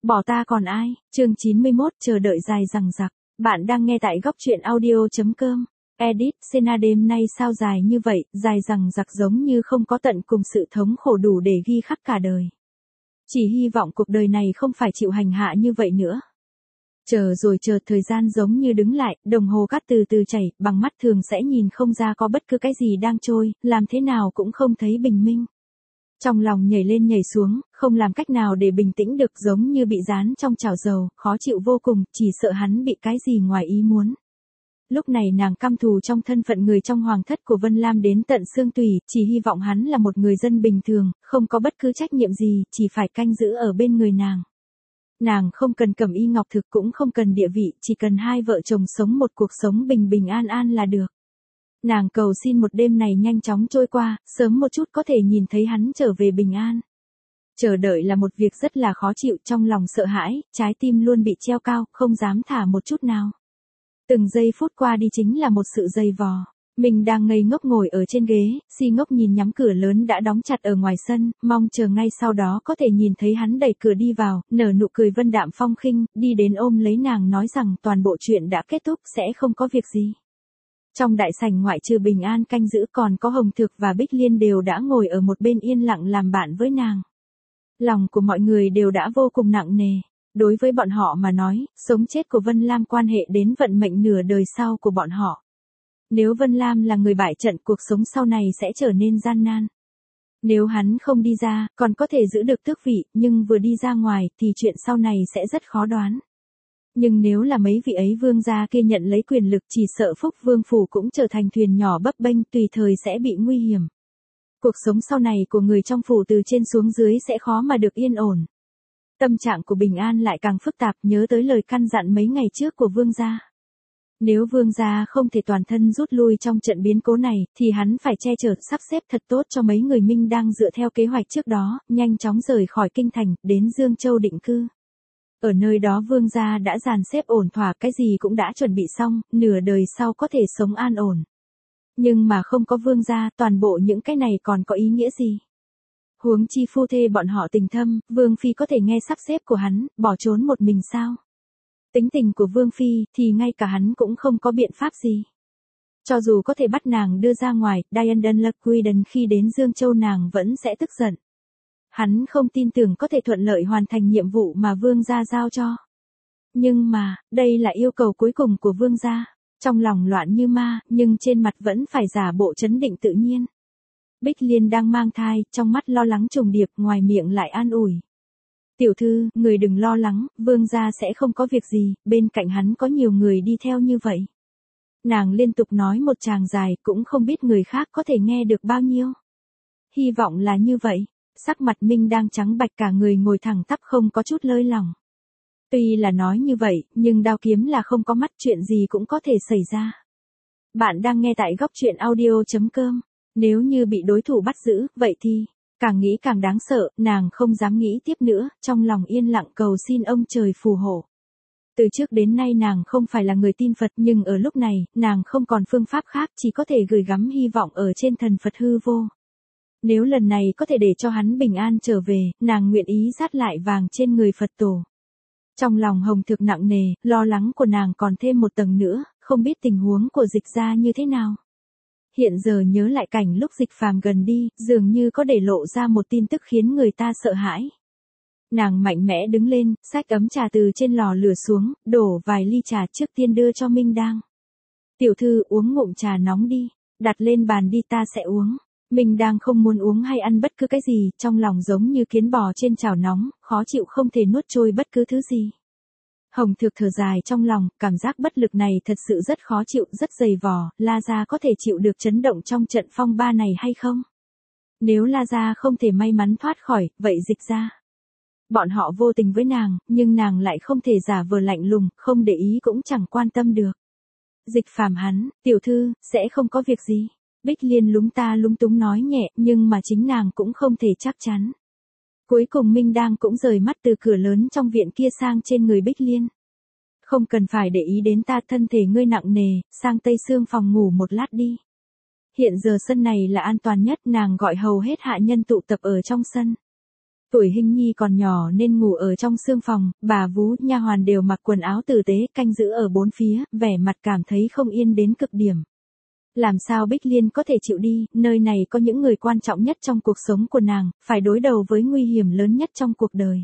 Bỏ ta còn ai, chương 91 chờ đợi dài dằng dặc. Bạn đang nghe tại góc truyện audio.com. Edit, Sena đêm nay sao dài như vậy, dài dằng dặc giống như không có tận cùng sự thống khổ đủ để ghi khắc cả đời. Chỉ hy vọng cuộc đời này không phải chịu hành hạ như vậy nữa. Chờ rồi chờ, thời gian giống như đứng lại, đồng hồ cát từ từ chảy, bằng mắt thường sẽ nhìn không ra có bất cứ cái gì đang trôi, làm thế nào cũng không thấy bình minh. Trong lòng nhảy lên nhảy xuống, không làm cách nào để bình tĩnh được, giống như bị dán trong chảo dầu, khó chịu vô cùng, chỉ sợ hắn bị cái gì ngoài ý muốn. Lúc này nàng căm thù trong thân phận người trong hoàng thất của Vân Lam đến tận xương tủy, chỉ hy vọng hắn là một người dân bình thường, không có bất cứ trách nhiệm gì, chỉ phải canh giữ ở bên người nàng. Nàng không cần cẩm y ngọc thực, cũng không cần địa vị, chỉ cần hai vợ chồng sống một cuộc sống bình bình an an là được. Nàng cầu xin một đêm này nhanh chóng trôi qua, sớm một chút có thể nhìn thấy hắn trở về bình an. Chờ đợi là một việc rất là khó chịu, trong lòng sợ hãi, trái tim luôn bị treo cao, không dám thả một chút nào. Từng giây phút qua đi chính là một sự dày vò. Mình đang ngây ngốc ngồi ở trên ghế, si ngốc nhìn nhắm cửa lớn đã đóng chặt ở ngoài sân, mong chờ ngay sau đó có thể nhìn thấy hắn đẩy cửa đi vào, nở nụ cười vân đạm phong khinh, đi đến ôm lấy nàng nói rằng toàn bộ chuyện đã kết thúc, sẽ không có việc gì. Trong đại sảnh ngoại trừ Bình An canh giữ, còn có Hồng Thược và Bích Liên đều đã ngồi ở một bên yên lặng làm bạn với nàng. Lòng của mọi người đều đã vô cùng nặng nề. Đối với bọn họ mà nói, sống chết của Vân Lam quan hệ đến vận mệnh nửa đời sau của bọn họ. Nếu Vân Lam là người bại trận, cuộc sống sau này sẽ trở nên gian nan. Nếu hắn không đi ra, còn có thể giữ được tước vị, nhưng vừa đi ra ngoài thì chuyện sau này sẽ rất khó đoán. Nhưng nếu là mấy vị ấy vương gia kia nhận lấy quyền lực, chỉ sợ Phúc Vương phủ cũng trở thành thuyền nhỏ bấp bênh, tùy thời sẽ bị nguy hiểm. Cuộc sống sau này của người trong phủ từ trên xuống dưới sẽ khó mà được yên ổn. Tâm trạng của Bình An lại càng phức tạp, nhớ tới lời căn dặn mấy ngày trước của vương gia. Nếu vương gia không thể toàn thân rút lui trong trận biến cố này, thì hắn phải che chở, sắp xếp thật tốt cho mấy người Minh đang dựa theo kế hoạch trước đó, nhanh chóng rời khỏi kinh thành, đến Dương Châu định cư. Ở nơi đó vương gia đã dàn xếp ổn thỏa, cái gì cũng đã chuẩn bị xong, nửa đời sau có thể sống an ổn. Nhưng mà không có vương gia, toàn bộ những cái này còn có ý nghĩa gì? Huống chi phu thê bọn họ tình thâm, Vương Phi có thể nghe sắp xếp của hắn, bỏ trốn một mình sao? Tính tình của Vương Phi, thì ngay cả hắn cũng không có biện pháp gì. Cho dù có thể bắt nàng đưa ra ngoài, Diana Laquiden khi đến Dương Châu nàng vẫn sẽ tức giận. Hắn không tin tưởng có thể thuận lợi hoàn thành nhiệm vụ mà Vương gia giao cho. Nhưng mà, đây là yêu cầu cuối cùng của Vương gia. Trong lòng loạn như ma, nhưng trên mặt vẫn phải giả bộ trấn định tự nhiên. Bích Liên đang mang thai, trong mắt lo lắng trùng điệp, ngoài miệng lại an ủi. Tiểu thư, người đừng lo lắng, vương gia sẽ không có việc gì, bên cạnh hắn có nhiều người đi theo như vậy. Nàng liên tục nói một tràng dài, cũng không biết người khác có thể nghe được bao nhiêu. Hy vọng là như vậy. Sắc mặt Minh đang trắng bạch, cả người ngồi thẳng tắp không có chút lơi lỏng. Tuy là nói như vậy, nhưng đao kiếm là không có mắt, chuyện gì cũng có thể xảy ra. Bạn đang nghe tại góc truyện audio.com. Nếu như bị đối thủ bắt giữ, vậy thì, càng nghĩ càng đáng sợ, nàng không dám nghĩ tiếp nữa, trong lòng yên lặng cầu xin ông trời phù hộ. Từ trước đến nay nàng không phải là người tin Phật, nhưng ở lúc này, nàng không còn phương pháp khác, chỉ có thể gửi gắm hy vọng ở trên thần Phật hư vô. Nếu lần này có thể để cho hắn bình an trở về, nàng nguyện ý dát lại vàng trên người Phật tổ. Trong lòng Hồng Thược nặng nề, lo lắng của nàng còn thêm một tầng nữa, không biết tình huống của Dịch gia như thế nào. Hiện giờ nhớ lại cảnh lúc Dịch Phàm gần đi, dường như có để lộ ra một tin tức khiến người ta sợ hãi. Nàng mạnh mẽ đứng lên, xách ấm trà từ trên lò lửa xuống, đổ vài ly trà trước tiên đưa cho Minh Đang. Tiểu thư uống ngụm trà nóng đi, đặt lên bàn đi ta sẽ uống. Minh Đang không muốn uống hay ăn bất cứ cái gì, trong lòng giống như kiến bò trên chảo nóng, khó chịu không thể nuốt trôi bất cứ thứ gì. Hồng Thược thở dài trong lòng, cảm giác bất lực này thật sự rất khó chịu, rất dày vò, La gia có thể chịu được chấn động trong trận phong ba này hay không? Nếu La gia không thể may mắn thoát khỏi, vậy Dịch gia. Bọn họ vô tình với nàng, nhưng nàng lại không thể giả vờ lạnh lùng, không để ý cũng chẳng quan tâm được. Dịch Phàm hắn, tiểu thư, sẽ không có việc gì. Bích Liên lúng ta lúng túng nói nhẹ, nhưng mà chính nàng cũng không thể chắc chắn. Cuối cùng Minh Đang cũng rời mắt từ cửa lớn trong viện kia sang trên người Bích Liên. Không cần phải để ý đến ta, thân thể ngươi nặng nề, sang tây xương phòng ngủ một lát đi. Hiện giờ sân này là an toàn nhất, nàng gọi hầu hết hạ nhân tụ tập ở trong sân. Tuổi Hinh Nhi còn nhỏ nên ngủ ở trong sương phòng, bà vú, nha hoàn đều mặc quần áo tử tế, canh giữ ở bốn phía, vẻ mặt cảm thấy không yên đến cực điểm. Làm sao Bích Liên có thể chịu đi, nơi này có những người quan trọng nhất trong cuộc sống của nàng, phải đối đầu với nguy hiểm lớn nhất trong cuộc đời.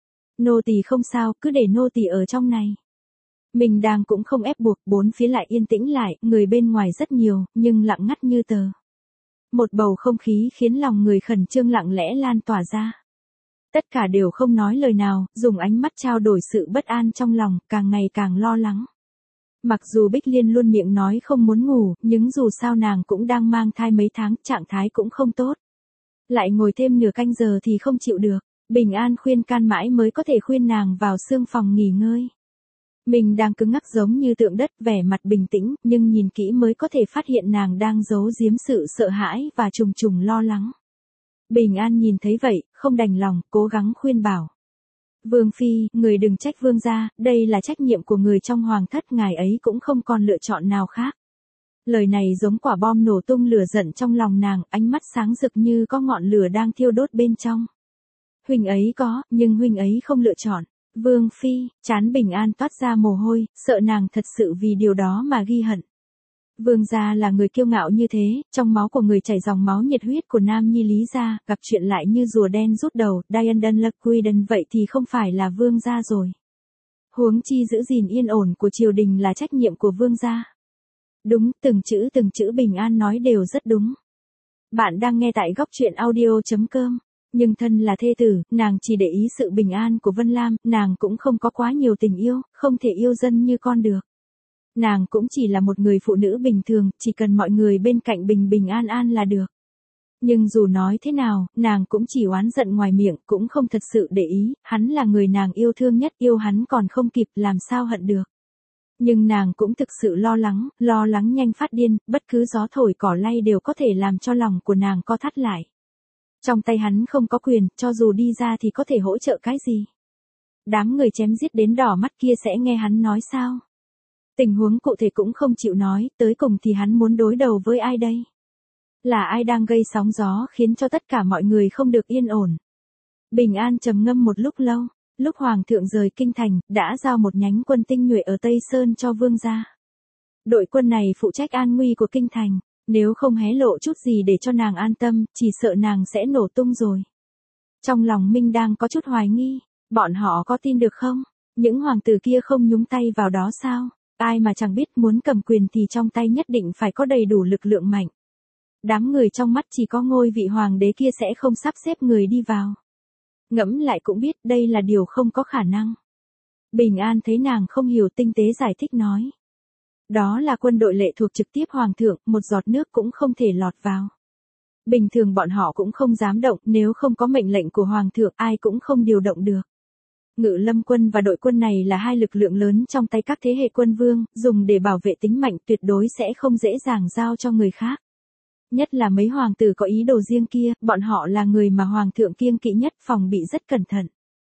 Nô tỳ không sao, cứ để nô tỳ ở trong này. Mình đang cũng không ép buộc, bốn phía lại yên tĩnh lại, người bên ngoài rất nhiều, nhưng lặng ngắt như tờ. Một bầu không khí khiến lòng người khẩn trương lặng lẽ lan tỏa ra. Tất cả đều không nói lời nào, dùng ánh mắt trao đổi sự bất an trong lòng, càng ngày càng lo lắng. Mặc dù Bích Liên luôn miệng nói không muốn ngủ, nhưng dù sao nàng cũng đang mang thai mấy tháng, trạng thái cũng không tốt. Lại ngồi thêm nửa canh giờ thì không chịu được, Bình An khuyên can mãi mới có thể khuyên nàng vào sương phòng nghỉ ngơi. Mình đang cứng ngắc giống như tượng đất, vẻ mặt bình tĩnh, nhưng nhìn kỹ mới có thể phát hiện nàng đang giấu giếm sự sợ hãi và trùng trùng lo lắng. Bình An nhìn thấy vậy, không đành lòng, cố gắng khuyên bảo. Vương Phi, người đừng trách vương gia, đây là trách nhiệm của người trong hoàng thất, ngài ấy cũng không còn lựa chọn nào khác. Lời này giống quả bom nổ tung lửa giận trong lòng nàng, ánh mắt sáng rực như có ngọn lửa đang thiêu đốt bên trong. Huynh ấy có, nhưng huynh ấy không lựa chọn. Vương Phi, trán Bình An toát ra mồ hôi, sợ nàng thật sự vì điều đó mà ghi hận. Vương gia là người kiêu ngạo như thế, trong máu của người chảy dòng máu nhiệt huyết của Nam Nhi Lý gia, gặp chuyện lại như rùa đen rút đầu, Diana Laquiden vậy thì không phải là vương gia rồi. Huống chi giữ gìn yên ổn của triều đình là trách nhiệm của vương gia. Đúng, từng chữ Bình An nói đều rất đúng. Bạn đang nghe tại góc truyện audio.com. Nhưng thân là thê tử, nàng chỉ để ý sự bình an của Vân Lam, nàng cũng không có quá nhiều tình yêu, không thể yêu dân như con được. Nàng cũng chỉ là một người phụ nữ bình thường, chỉ cần mọi người bên cạnh bình an là được. Nhưng dù nói thế nào, nàng cũng chỉ oán giận ngoài miệng, cũng không thật sự để ý, hắn là người nàng yêu thương nhất, yêu hắn còn không kịp, làm sao hận được. Nhưng nàng cũng thực sự lo lắng nhanh phát điên, bất cứ gió thổi cỏ lay đều có thể làm cho lòng của nàng co thắt lại. Trong tay hắn không có quyền, cho dù đi ra thì có thể hỗ trợ cái gì. Đám người chém giết đến đỏ mắt kia sẽ nghe hắn nói sao? Tình huống cụ thể cũng không chịu nói, tới cùng thì hắn muốn đối đầu với ai đây? Là ai đang gây sóng gió khiến cho tất cả mọi người không được yên ổn? Bình An trầm ngâm một lúc lâu, lúc Hoàng thượng rời kinh thành, đã giao một nhánh quân tinh nhuệ ở Tây Sơn cho vương gia. Đội quân này phụ trách an nguy của kinh thành. Nếu không hé lộ chút gì để cho nàng an tâm, chỉ sợ nàng sẽ nổ tung rồi. Trong lòng Minh đang có chút hoài nghi, bọn họ có tin được không? Những hoàng tử kia không nhúng tay vào đó sao? Ai mà chẳng biết muốn cầm quyền thì trong tay nhất định phải có đầy đủ lực lượng mạnh. Đám người trong mắt chỉ có ngôi vị hoàng đế kia sẽ không sắp xếp người đi vào. Ngẫm lại cũng biết đây là điều không có khả năng. Bình An thấy nàng không hiểu tinh tế giải thích nói. Đó là quân đội lệ thuộc trực tiếp hoàng thượng, một giọt nước cũng không thể lọt vào. Bình thường bọn họ cũng không dám động, nếu không có mệnh lệnh của hoàng thượng ai cũng không điều động được. Ngự lâm quân và đội quân này là hai lực lượng lớn trong tay các thế hệ quân vương, dùng để bảo vệ tính mạnh, tuyệt đối sẽ không dễ dàng giao cho người khác. Nhất là mấy hoàng tử có ý đồ riêng kia, bọn họ là người mà hoàng thượng kiêng kỵ nhất, phòng bị rất cẩn thận.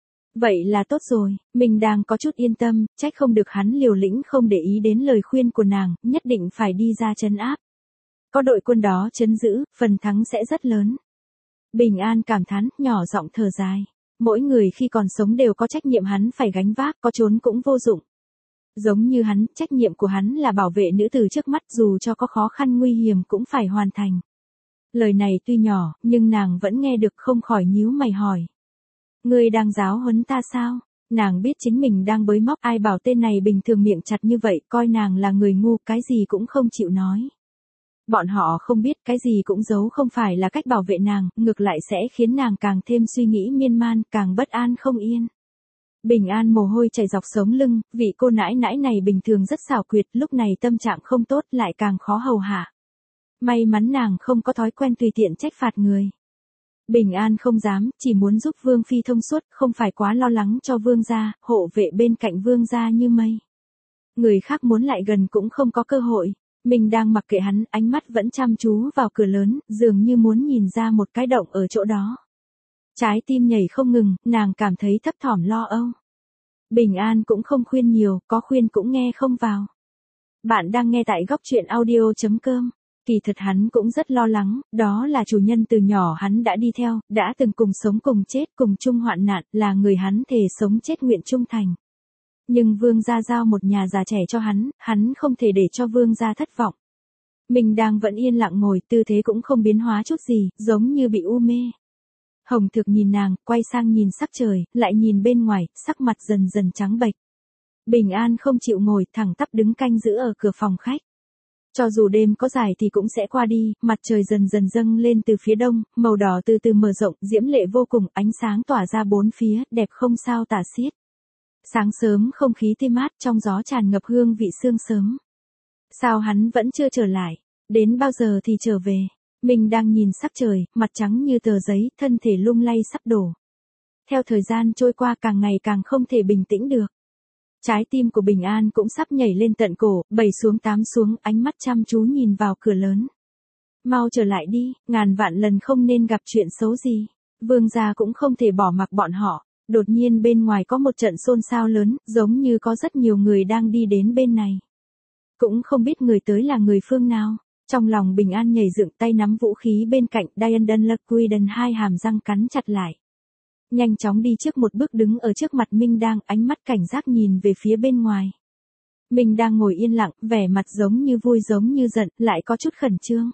Vậy là tốt rồi, mình đang có chút yên tâm, trách không được hắn liều lĩnh không để ý đến lời khuyên của nàng, nhất định phải đi ra trấn áp. Có đội quân đó trấn giữ, phần thắng sẽ rất lớn. Bình An cảm thán, nhỏ giọng thở dài. Mỗi người khi còn sống đều có trách nhiệm hắn phải gánh vác, có trốn cũng vô dụng. Giống như hắn, trách nhiệm của hắn là bảo vệ nữ tử trước mắt, dù cho có khó khăn nguy hiểm cũng phải hoàn thành. Lời này tuy nhỏ, nhưng nàng vẫn nghe được, không khỏi nhíu mày hỏi. Ngươi đang giáo huấn ta sao? Nàng biết chính mình đang bới móc, ai bảo tên này bình thường miệng chặt như vậy, coi nàng là người ngu, cái gì cũng không chịu nói. Bọn họ không biết cái gì cũng giấu không phải là cách bảo vệ nàng, ngược lại sẽ khiến nàng càng thêm suy nghĩ miên man, càng bất an không yên. Bình An mồ hôi chảy dọc sống lưng, vị cô nãi nãi này bình thường rất xảo quyệt, lúc này tâm trạng không tốt lại càng khó hầu hạ. May mắn nàng không có thói quen tùy tiện trách phạt người. Bình An không dám, chỉ muốn giúp Vương Phi thông suốt, không phải quá lo lắng cho Vương gia, hộ vệ bên cạnh Vương gia như mây. Người khác muốn lại gần cũng không có cơ hội. Mình đang mặc kệ hắn, ánh mắt vẫn chăm chú vào cửa lớn, dường như muốn nhìn ra một cái động ở chỗ đó. Trái tim nhảy không ngừng, nàng cảm thấy thấp thỏm lo âu. Bình An cũng không khuyên nhiều, có khuyên cũng nghe không vào. Bạn đang nghe tại góc truyện audio.com. Kỳ thật hắn cũng rất lo lắng, đó là chủ nhân từ nhỏ hắn đã đi theo, đã từng cùng sống cùng chết cùng chung hoạn nạn, là người hắn thề sống chết nguyện trung thành. Nhưng Vương gia giao một nhà già trẻ cho hắn không thể để cho Vương gia thất vọng. Mình đang vẫn yên lặng ngồi, tư thế cũng không biến hóa chút gì, giống như bị u mê. Hồng Thực nhìn nàng, quay sang nhìn sắc trời, lại nhìn bên ngoài, sắc mặt dần dần trắng bệch. Bình An không chịu ngồi, thẳng tắp đứng canh giữ ở cửa phòng khách. Cho dù đêm có dài thì cũng sẽ qua đi, mặt trời dần dần dâng lên từ phía đông, màu đỏ từ từ mở rộng, diễm lệ vô cùng, ánh sáng tỏa ra bốn phía, đẹp không sao tả xiết. Sáng sớm không khí tươi mát, trong gió tràn ngập hương vị sương sớm. Sao hắn vẫn chưa trở lại? Đến bao giờ thì trở về? Mình đang nhìn sắc trời, mặt trắng như tờ giấy, thân thể lung lay sắp đổ. Theo thời gian trôi qua càng ngày càng không thể bình tĩnh được. Trái tim của Bình An cũng sắp nhảy lên tận cổ, 7 xuống 8 xuống, ánh mắt chăm chú nhìn vào cửa lớn. Mau trở lại đi, ngàn vạn lần không nên gặp chuyện xấu gì. Vương gia cũng không thể bỏ mặc bọn họ. Đột nhiên bên ngoài có một trận xôn xao lớn, giống như có rất nhiều người đang đi đến bên này. Cũng không biết người tới là người phương nào. Trong lòng Bình An nhảy dựng, tay nắm vũ khí bên cạnh, Diane Dunlap hai hàm răng cắn chặt lại. Nhanh chóng đi trước một bước đứng ở trước mặt Minh Đang, ánh mắt cảnh giác nhìn về phía bên ngoài. Minh Đang ngồi yên lặng, vẻ mặt giống như vui giống như giận, lại có chút khẩn trương.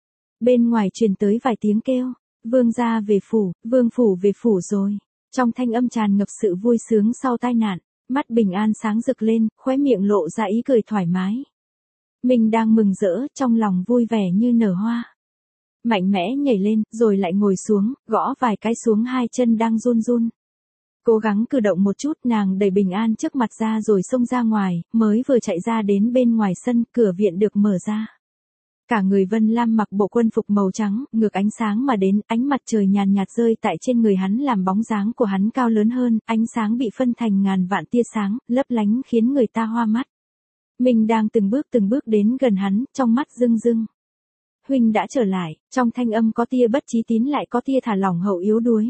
Bên ngoài truyền tới vài tiếng kêu, Vương gia về phủ, Vương phủ về phủ rồi. Trong thanh âm tràn ngập sự vui sướng sau tai nạn, mắt Bình An sáng rực lên, khóe miệng lộ ra ý cười thoải mái. Mình đang mừng rỡ, trong lòng vui vẻ như nở hoa. Mạnh mẽ nhảy lên, rồi lại ngồi xuống, gõ vài cái xuống hai chân đang run run. Cố gắng cử động một chút, nàng đẩy Bình An trước mặt ra rồi xông ra ngoài, mới vừa chạy ra đến bên ngoài sân, cửa viện được mở ra. Cả người Vân Lam mặc bộ quân phục màu trắng, ngược ánh sáng mà đến, ánh mặt trời nhàn nhạt rơi tại trên người hắn làm bóng dáng của hắn cao lớn hơn, ánh sáng bị phân thành ngàn vạn tia sáng, lấp lánh khiến người ta hoa mắt. Mình đang từng bước đến gần hắn, trong mắt rưng rưng. Huynh đã trở lại, trong thanh âm có tia bất trí tín lại có tia thả lỏng hậu yếu đuối.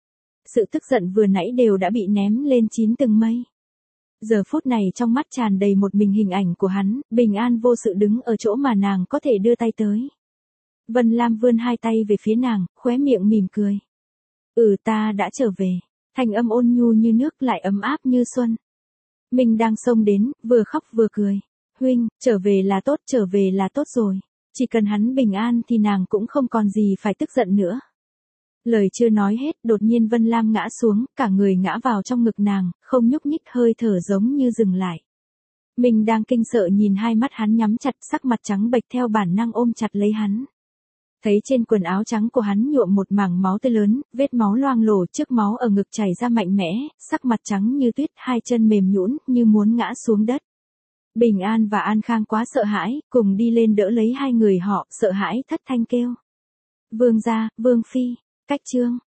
Sự tức giận vừa nãy đều đã bị ném lên chín tầng mây. Giờ phút này trong mắt tràn đầy một mình hình ảnh của hắn, Bình An vô sự đứng ở chỗ mà nàng có thể đưa tay tới. Vân Lam vươn hai tay về phía nàng, khóe miệng mỉm cười. Ta đã trở về. Thanh âm ôn nhu như nước lại ấm áp như xuân. Mình đang xông đến, vừa khóc vừa cười. Huynh, trở về là tốt rồi. Chỉ cần hắn bình an thì nàng cũng không còn gì phải tức giận nữa. Lời chưa nói hết, đột nhiên Vân Lam ngã xuống, cả người ngã vào trong ngực nàng, không nhúc nhích, hơi thở giống như dừng lại. Mình đang kinh sợ nhìn hai mắt hắn nhắm chặt, sắc mặt trắng bệch, theo bản năng ôm chặt lấy hắn. Thấy trên quần áo trắng của hắn nhuộm một mảng máu tươi lớn, vết máu loang lổ, trước máu ở ngực chảy ra mạnh mẽ, sắc mặt trắng như tuyết, hai chân mềm nhũn như muốn ngã xuống đất. Bình An và An Khang quá sợ hãi, cùng đi lên đỡ lấy hai người họ, sợ hãi thất thanh kêu. Vương gia, Vương phi, cách chương.